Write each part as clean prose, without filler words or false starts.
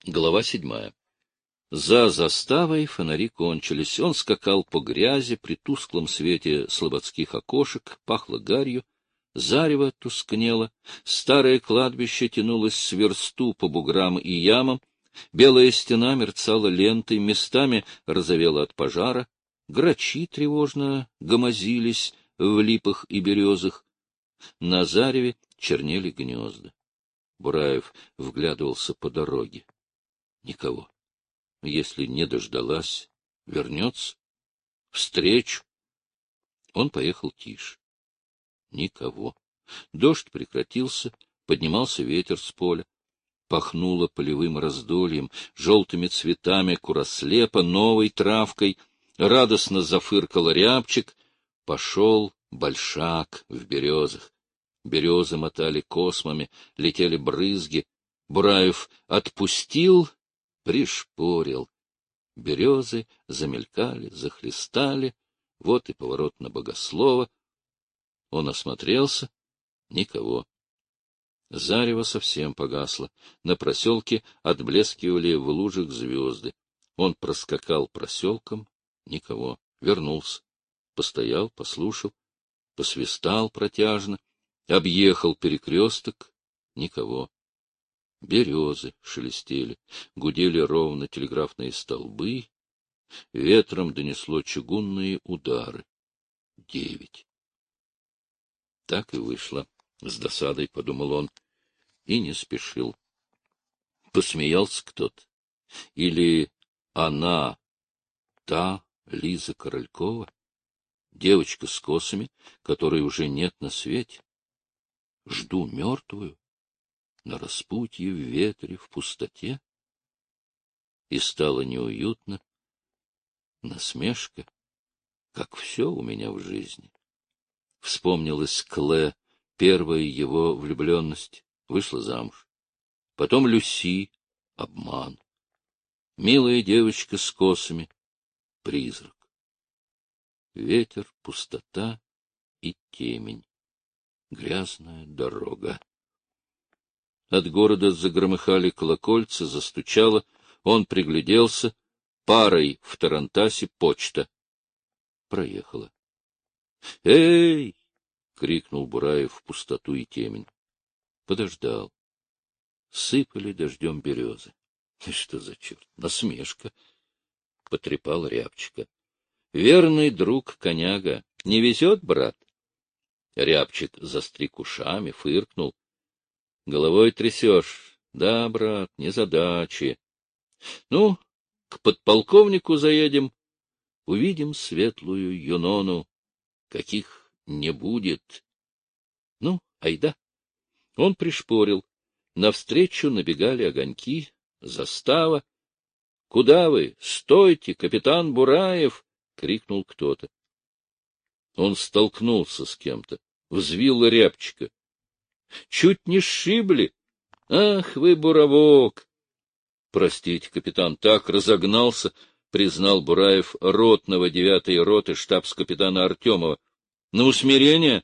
Глава 7. За заставой фонари кончились. Он скакал по грязи при тусклом свете слободских окошек, пахло гарью, зарево тускнело, старое кладбище тянулось с версту по буграм и ямам, белая стена мерцала лентой, местами розовела от пожара, грачи тревожно гомозились в липах и березах, на зареве чернели гнезда. Бураев вглядывался по дороге. Никого. Если не дождалась, вернется. Встречу. Он поехал тише. Никого. Дождь прекратился, поднимался ветер с поля. Пахнуло полевым раздольем, желтыми цветами курослепа, новой травкой. Радостно зафыркал рябчик. Пошел большак в березах. Березы мотали космами, летели брызги. Бураев отпустил, пришпорил. Березы замелькали, захлестали. Вот и поворот на Богослова. Он осмотрелся. Никого. Зарево совсем погасло. На проселке отблескивали в лужах звезды. Он проскакал проселком. Никого. Вернулся. Постоял, послушал. Посвистал протяжно. Объехал перекресток. Никого. Березы шелестели, гудели ровно телеграфные столбы, ветром донесло чугунные удары. 9. Так и вышло. С досадой подумал он и не спешил. Посмеялся кто-то. Или она, та Лиза Королькова, девочка с косами, которой уже нет на свете. Жду мертвую. На распутье, в ветре, в пустоте. И стало неуютно. Насмешка, как все у меня в жизни. Вспомнилась Клэ, первая его влюбленность, вышла замуж. Потом Люси, обман. Милая девочка с косами, призрак. Ветер, пустота и темень. Грязная дорога. От города загромыхали колокольца, застучало. Он пригляделся. Парой в тарантасе почта. Проехала. «Эй!» — крикнул Бураев в пустоту и темень. Подождал. Сыпали дождем березы. Что за черт? Насмешка. Потрепал рябчика. Верный друг коняга. Не везет, брат? Рябчик застриг ушами, фыркнул. Головой трясешь. Да, брат, незадачи. Ну, к подполковнику заедем. Увидим светлую Юнону. Каких не будет. Ну, айда. Он пришпорил. Навстречу набегали огоньки, застава. — Куда вы? Стойте, капитан Бураев! — крикнул кто-то. Он столкнулся с кем-то, взвил рябчика. Чуть не сшибли. Ах вы, буровок! Простите, капитан, так разогнался, признал Бураев ротного 9-й роты штабс-капитана Артемова. На усмирение?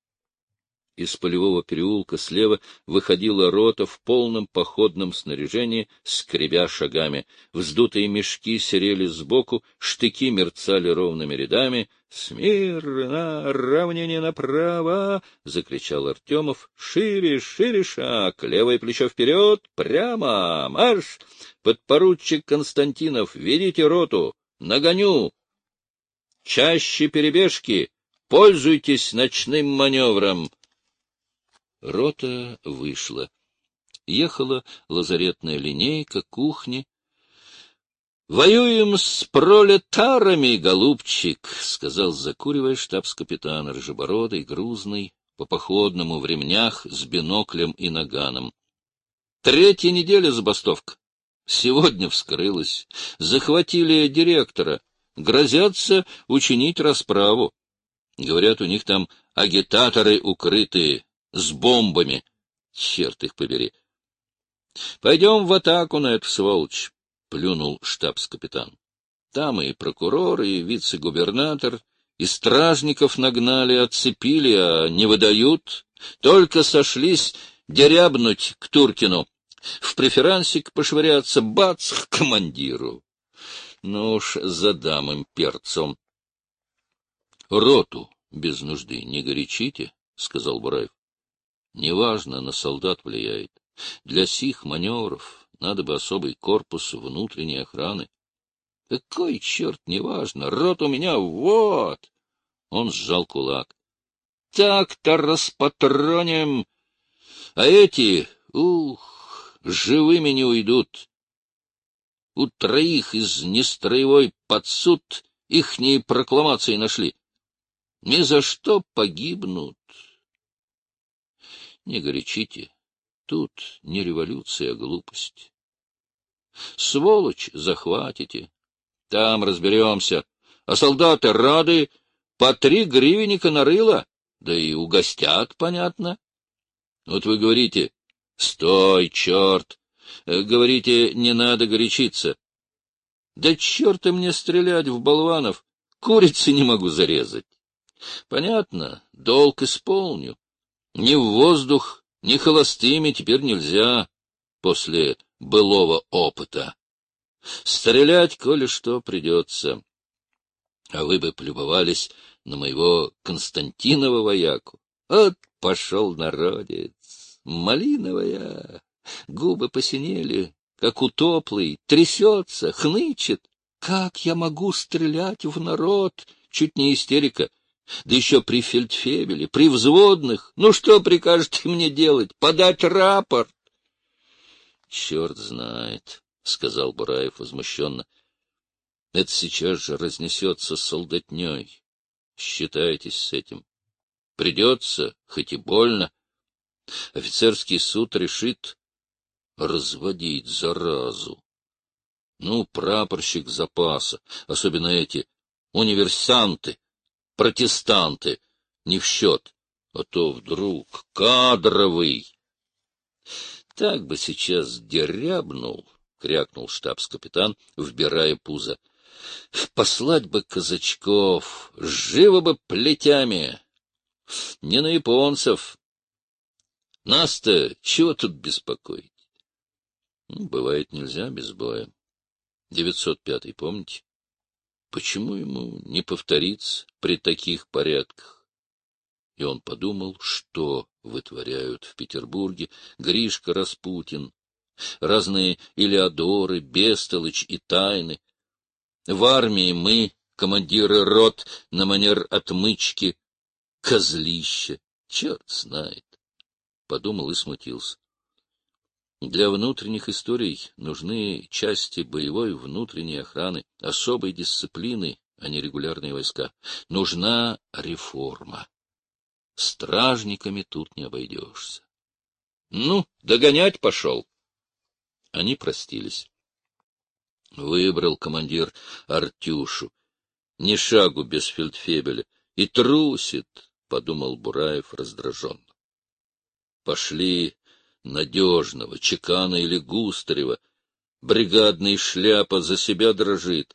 Из полевого переулка слева выходила рота в полном походном снаряжении, скребя шагами. Вздутые мешки серели сбоку, штыки мерцали ровными рядами. — Смирно, равнение направо! — закричал Артемов. — Шире, шире шаг, левое плечо вперед, прямо, марш! Подпоручик Константинов, ведите роту, нагоню! Чаще перебежки, пользуйтесь ночным маневром! Рота вышла. Ехала лазаретная линейка, кухни. — Воюем с пролетарами, голубчик, — сказал, закуривая, штабс-капитан, рыжебородый, грузный, по походному в ремнях, с биноклем и наганом. — 3-я неделя забастовка. Сегодня вскрылась. Захватили директора. Грозятся учинить расправу. Говорят, у них там агитаторы укрытые. С бомбами. Черт их побери. — Пойдем в атаку на эту сволочь, — плюнул штабс-капитан. Там и прокурор, и вице-губернатор, и стражников нагнали, отцепили, а не выдают. Только сошлись дерябнуть к Туркину. В преферансик пошвыряться, бац, к командиру. Ну уж задам им перцом. — Роту без нужды не горячите, — сказал Бураев. — Неважно, на солдат влияет. Для сих маневров надо бы особый корпус внутренней охраны. — Какой черт, неважно, рот у меня вот! Он сжал кулак. — Так-то распатроним, а эти, живыми не уйдут. У троих из нестроевой под суд ихние прокламации нашли. Ни за что погибнут. Не горячите, тут не революция, а глупость. Сволочь захватите, там разберемся. А солдаты рады, по 3 гривенника на рыло, да и угостят, понятно. Вот вы говорите, стой, черт, говорите, не надо горячиться. Да черта мне стрелять в болванов, курицы не могу зарезать. Понятно, долг исполню. Ни в воздух, ни холостыми теперь нельзя после былого опыта. Стрелять, коли что, придется. А вы бы полюбовались на моего Константинова вояку. Вот пошел народец, малиновая, губы посинели, как утоплый, трясется, хнычет. Как я могу стрелять в народ? Чуть не истерика. Да еще при фельдфебеле, при взводных. Ну, что прикажете мне делать? Подать рапорт? — Черт знает, — сказал Бураев возмущенно. — Это сейчас же разнесется солдатней. Считайтесь с этим. Придется, хоть и больно. Офицерский суд решит разводить заразу. Ну, прапорщик запаса, особенно эти универсанты, протестанты, не в счет, а то вдруг кадровый. Так бы сейчас дерябнул, — крякнул штабс-капитан, вбирая пузо. Послать бы казачков, живо бы плетями. Не на японцев. Нас-то чего тут беспокоить? Бывает, нельзя без боя. 905-й, помните? Почему ему не повториться при таких порядках? И он подумал, что вытворяют в Петербурге Гришка Распутин, разные Илеодоры, Бестолыч и Тайны. В армии мы, командиры рот, на манер отмычки, козлище. Черт знает. Подумал и смутился. Для внутренних историй нужны части боевой внутренней охраны, особой дисциплины, а не регулярные войска. Нужна реформа. Стражниками тут не обойдешься. Ну, догонять пошел. Они простились. Выбрал командир Артюшу. Ни шагу без фельдфебеля. И трусит, — подумал Бураев раздраженно. Пошли надежного, Чекана или Густарева. Бригадный шляпа за себя дрожит.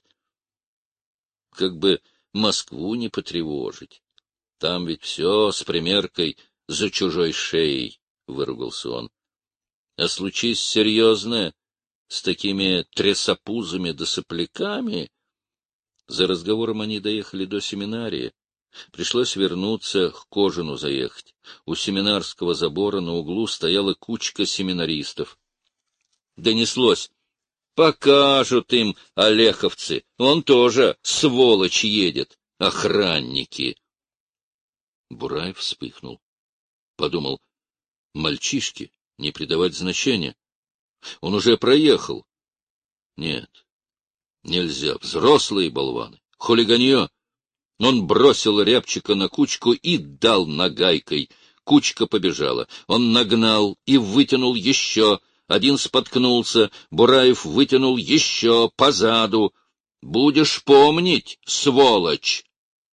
Как бы Москву не потревожить. Там ведь все с примеркой за чужой шеей, — выругался он. А случись серьезное, с такими трясопузами да сопляками... За разговором они доехали до семинарии. Пришлось вернуться, к Кожину заехать. У семинарского забора на углу стояла кучка семинаристов. Донеслось. Покажут им олеховцы. Он тоже, сволочь, едет. Охранники. Бураев вспыхнул. Подумал, мальчишки, не придавать значения. Он уже проехал. Нет, нельзя. Взрослые болваны. Хулиганье. Он бросил рябчика на кучку и дал нагайкой. Кучка побежала. Он нагнал и вытянул еще. Один споткнулся. Бураев вытянул еще позаду. Будешь помнить, сволочь!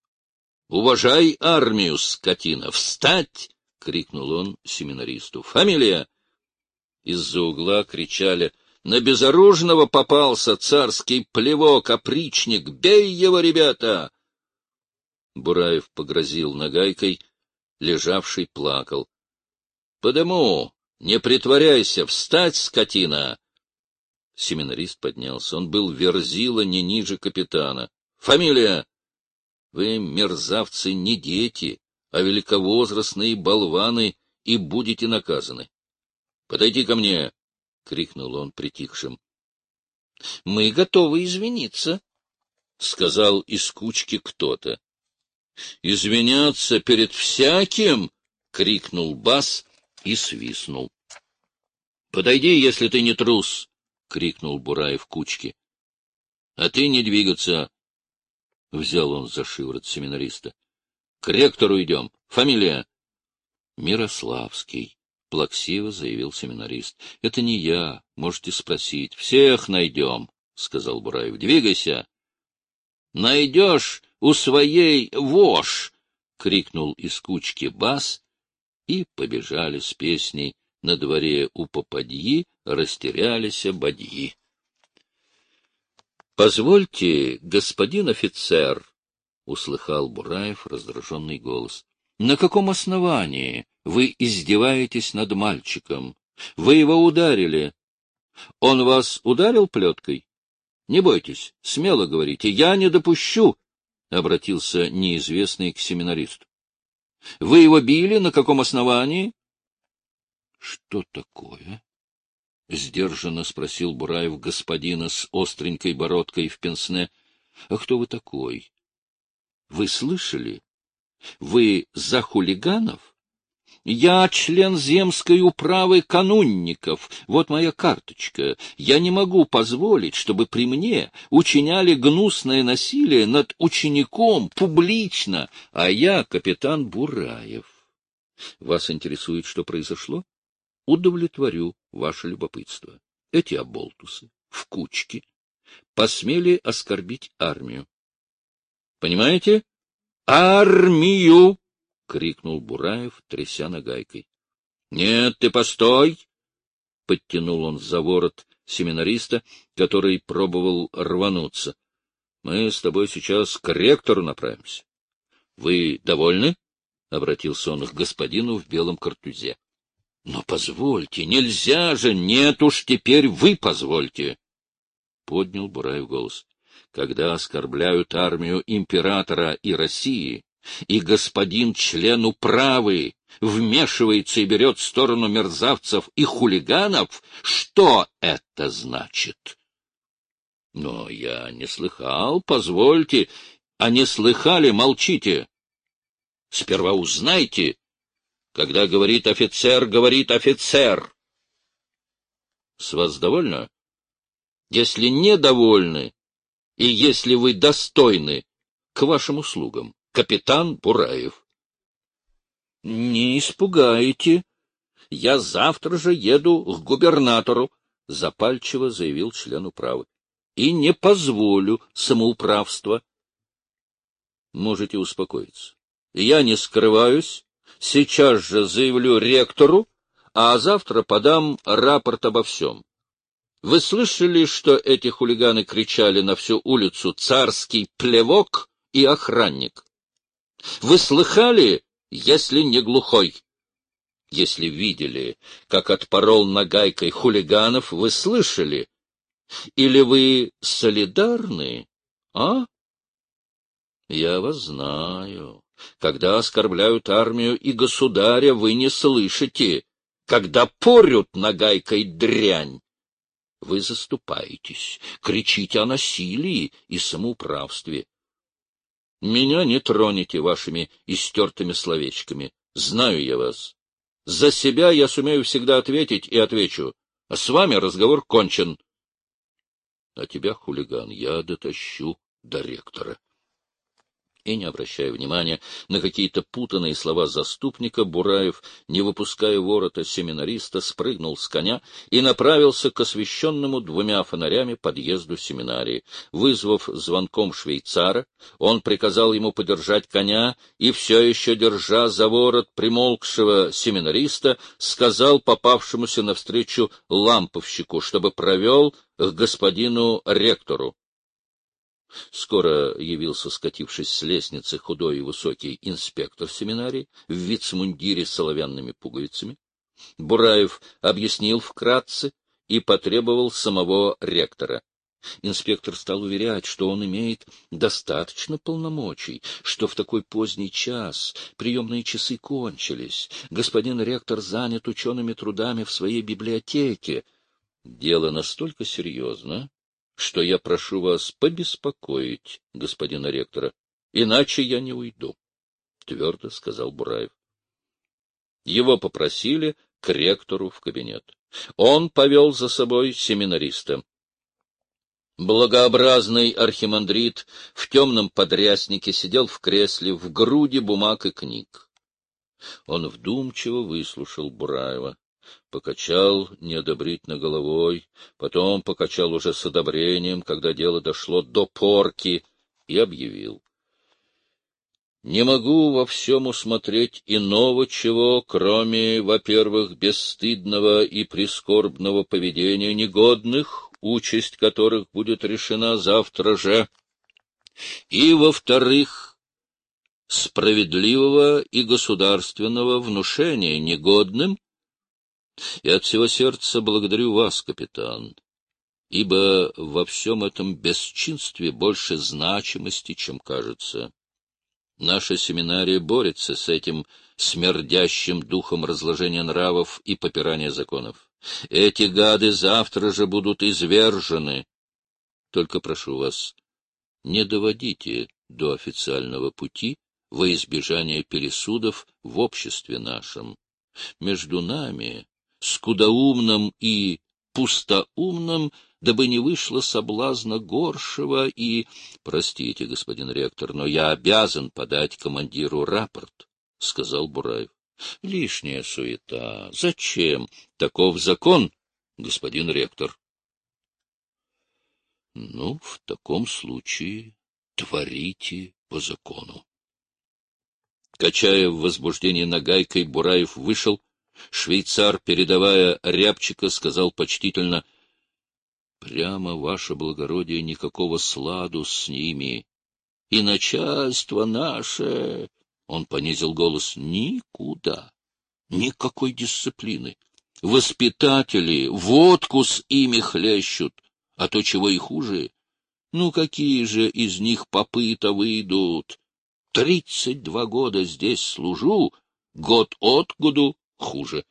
Уважай армию, скотина! Встать! — крикнул он семинаристу. Фамилия! Из-за угла кричали. На безоружного попался царский плевок, опричник. Бей его, ребята! Бураев погрозил нагайкой. Лежавший плакал. — По дому! Не притворяйся! Встать, скотина! Семинарист поднялся. Он был верзила не ниже капитана. Фамилия? Вы, мерзавцы, не дети, а великовозрастные болваны, и будете наказаны. Подойди ко мне! — крикнул он притихшим. — Мы готовы извиниться, — сказал из кучки кто-то. — Извиняться перед всяким! — крикнул бас и свистнул. — Подойди, если ты не трус! — крикнул Бураев кучке. — А ты не двигаться! — взял он за шиворот семинариста. — К ректору идем. Фамилия? — Мирославский, — плаксиво заявил семинарист. — Это не я, можете спросить. — Всех найдем, — сказал Бураев. — Двигайся! — Найдешь у своей вошь! — крикнул из кучки бас, и побежали с песней «На дворе у попадьи растерялися бадьи». — Позвольте, господин офицер, — услыхал Бураев раздраженный голос, — на каком основании вы издеваетесь над мальчиком? Вы его ударили. Он вас ударил плеткой? Не бойтесь, смело говорите, я не допущу, — обратился неизвестный к семинаристу. — Вы его били? На каком основании? — Что такое? — сдержанно спросил Бураев господина с остренькой бородкой в пенсне. — А кто вы такой? — Вы слышали? Вы за хулиганов? Я член земской управы канунников. Вот моя карточка. Я не могу позволить, чтобы при мне учиняли гнусное насилие над учеником публично, а я капитан Бураев. Вас интересует, что произошло? Удовлетворю ваше любопытство. Эти оболтусы в кучке посмели оскорбить армию. Понимаете? Армию! — крикнул Бураев, тряся нагайкой. — Нет, ты постой! — подтянул он за ворот семинариста, который пробовал рвануться. — Мы с тобой сейчас к ректору направимся. — Вы довольны? — обратился он к господину в белом картузе. — Но позвольте, нельзя же! Нет уж, теперь вы позвольте! — поднял Бураев голос. — Когда оскорбляют армию императора и России, и господин член управы вмешивается и берет сторону мерзавцев и хулиганов, что это значит? Но я не слыхал, позвольте, а не слыхали, молчите. Сперва узнайте, когда говорит офицер, говорит офицер. С вас довольно? Если недовольны, и если вы достойны, к вашим услугам. Капитан Бураев. — Не испугаете. Я завтра же еду к губернатору, — запальчиво заявил член управы. — И не позволю самоуправства. Можете успокоиться. Я не скрываюсь, сейчас же заявлю ректору, а завтра подам рапорт обо всем. Вы слышали, что эти хулиганы кричали на всю улицу «Царский плевок» и «Охранник»? Вы слыхали, если не глухой? Если видели, как отпорол нагайкой хулиганов, вы слышали? Или вы солидарны, а? Я вас знаю. Когда оскорбляют армию и государя, вы не слышите. Когда порют нагайкой дрянь, вы заступаетесь, кричите о насилии и самоуправстве. Меня не тронете вашими истертыми словечками. Знаю я вас. За себя я сумею всегда ответить и отвечу. А с вами разговор кончен. А тебя, хулиган, я дотащу до ректора. И, не обращая внимания на какие-то путанные слова заступника, Бураев, не выпуская ворота семинариста, спрыгнул с коня и направился к освещенному двумя фонарями подъезду семинарии. Вызвав звонком швейцара, он приказал ему подержать коня и, все еще держа за ворот примолкшего семинариста, сказал попавшемуся навстречу ламповщику, чтобы провел к господину ректору. Скоро явился, скатившись с лестницы, худой и высокий инспектор семинарии в вицмундире с оловянными пуговицами. Бураев объяснил вкратце и потребовал самого ректора. Инспектор стал уверять, что он имеет достаточно полномочий, что в такой поздний час приемные часы кончились, господин ректор занят учеными трудами в своей библиотеке. Дело настолько серьезно, что я прошу вас побеспокоить господина ректора, иначе я не уйду, — твердо сказал Бураев. Его попросили к ректору в кабинет. Он повел за собой семинариста. Благообразный архимандрит в темном подряснике сидел в кресле в груди бумаг и книг. Он вдумчиво выслушал Бураева, покачал неодобрительно головой, потом покачал уже с одобрением, когда дело дошло до порки, и объявил: «Не могу во всем усмотреть иного чего, кроме, во-первых, бесстыдного и прискорбного поведения негодных, участь которых будет решена завтра же, и, во-вторых, справедливого и государственного внушения негодным, и от всего сердца благодарю вас, капитан, ибо во всем этом бесчинстве больше значимости, чем кажется. Наша семинария борется с этим смердящим духом разложения нравов и попирания законов. Эти гады завтра же будут извержены. Только прошу вас, не доводите до официального пути во избежание пересудов в обществе нашем. Между нами, скудоумным и пустоумным, дабы не вышло соблазна горшего и... Простите, господин ректор, но я обязан подать командиру рапорт, — сказал Бураев. — Лишняя суета. Зачем? Таков закон, господин ректор. — Ну, в таком случае творите по закону. Качая в возбуждении нагайкой, Бураев вышел. Швейцар, передавая рябчика, сказал почтительно: — Прямо, ваше благородие, никакого сладу с ними. И начальство наше... Он понизил голос: — никуда. Никакой дисциплины. Воспитатели водку с ими хлещут, а то чего и хуже. Ну, какие же из них попы-то выйдут? 32 года здесь служу, год от году хуже.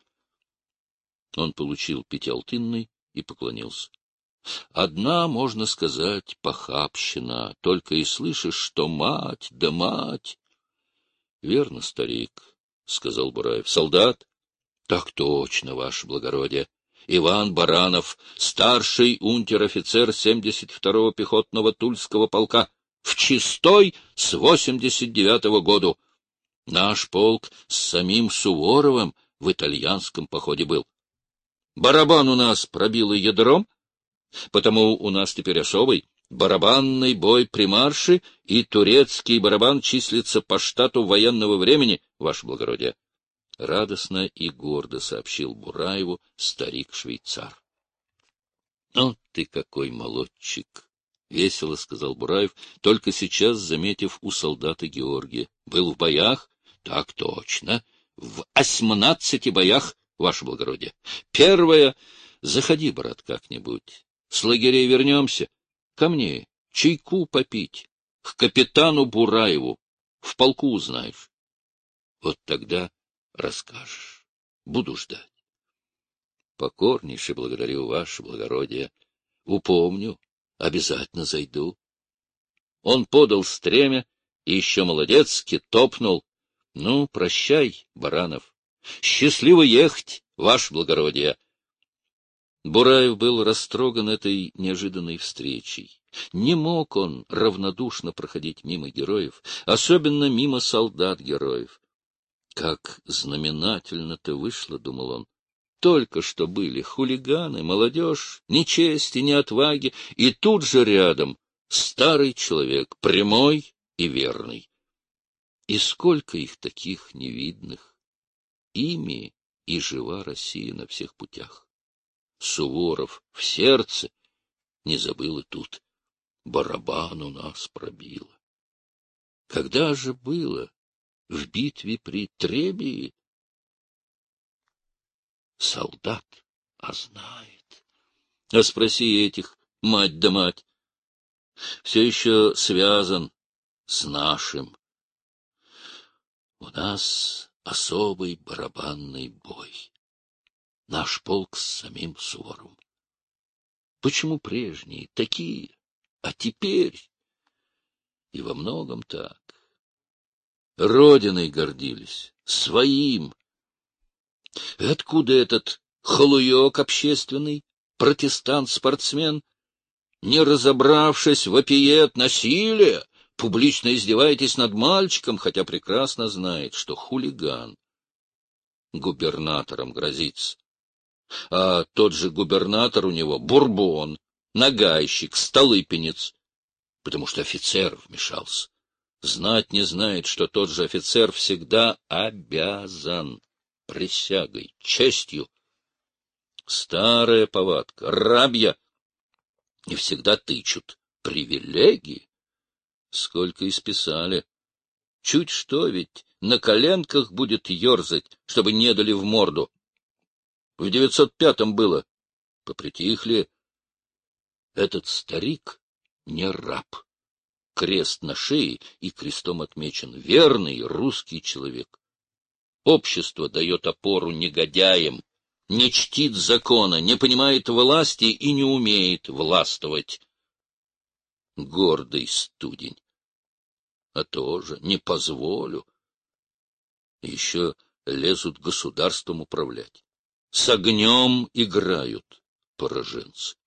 Он получил пятиалтынный и поклонился. Одна, можно сказать, похабщина, только и слышишь, что мать да мать. — Верно, старик, — сказал Бураев. — Солдат? — Так точно, ваше благородие. Иван Баранов, старший унтер-офицер 72-го пехотного Тульского полка, в чистой с 89-го году. Наш полк с самим Суворовым в итальянском походе был. Барабан у нас пробило ядром, потому у нас теперь особый барабанный бой при марше, и турецкий барабан числится по штату военного времени, ваше благородие. Радостно и гордо сообщил Бураеву старик-швейцар. — Ну, ты какой молодчик! — весело сказал Бураев, только сейчас заметив у солдата Георгия. — Был в боях? — Так точно. В 18 боях, ваше благородие. Первое... Заходи, брат, как-нибудь. С лагерей вернемся. Ко мне чайку попить. К капитану Бураеву. В полку узнаешь. Вот тогда расскажешь. Буду ждать. Покорнейше благодарю, ваше благородие. Упомню. Обязательно зайду. Он подал стремя и еще молодецки топнул. Ну, прощай, Баранов. Счастливо ехать, ваше благородие. Бураев был растроган этой неожиданной встречей. Не мог он равнодушно проходить мимо героев, особенно мимо солдат-героев. Как знаменательно-то вышло, — думал он. Только что были хулиганы, молодежь, ни чести, ни отваги, и тут же рядом старый человек, прямой и верный. И сколько их таких невидных! Ими и жива Россия на всех путях. Суворов в сердце, не забыл и тут. Барабан у нас пробило. Когда же было? В битве при Требии? солдат, а знает. А спроси этих, мать да мать, все еще связан с нашим. У нас особый барабанный бой. Наш полк с самим Суворовым. Почему прежние такие, а теперь? И во многом так. Родиной гордились, своим. Откуда этот халуек общественный, протестант-спортсмен, не разобравшись, вопиет насилие, публично издеваетесь над мальчиком, хотя прекрасно знает, что хулиган губернатором грозится. А тот же губернатор у него бурбон, нагайщик, столыпинец, потому что офицер вмешался. Знать не знает, что тот же офицер всегда обязан присягой, честью. Старая повадка, рабья, и всегда тычут. Привилегии? Сколько исписали. Чуть что ведь на коленках будет ерзать, чтобы не дали в морду. В 905-м было. Попритихли. Этот старик не раб. Крест на шее и крестом отмечен. Верный русский человек. Общество дает опору негодяям, не чтит закона, не понимает власти и не умеет властвовать. Гордый студень. А тоже не позволю. Еще лезут государством управлять. С огнем играют пораженцы.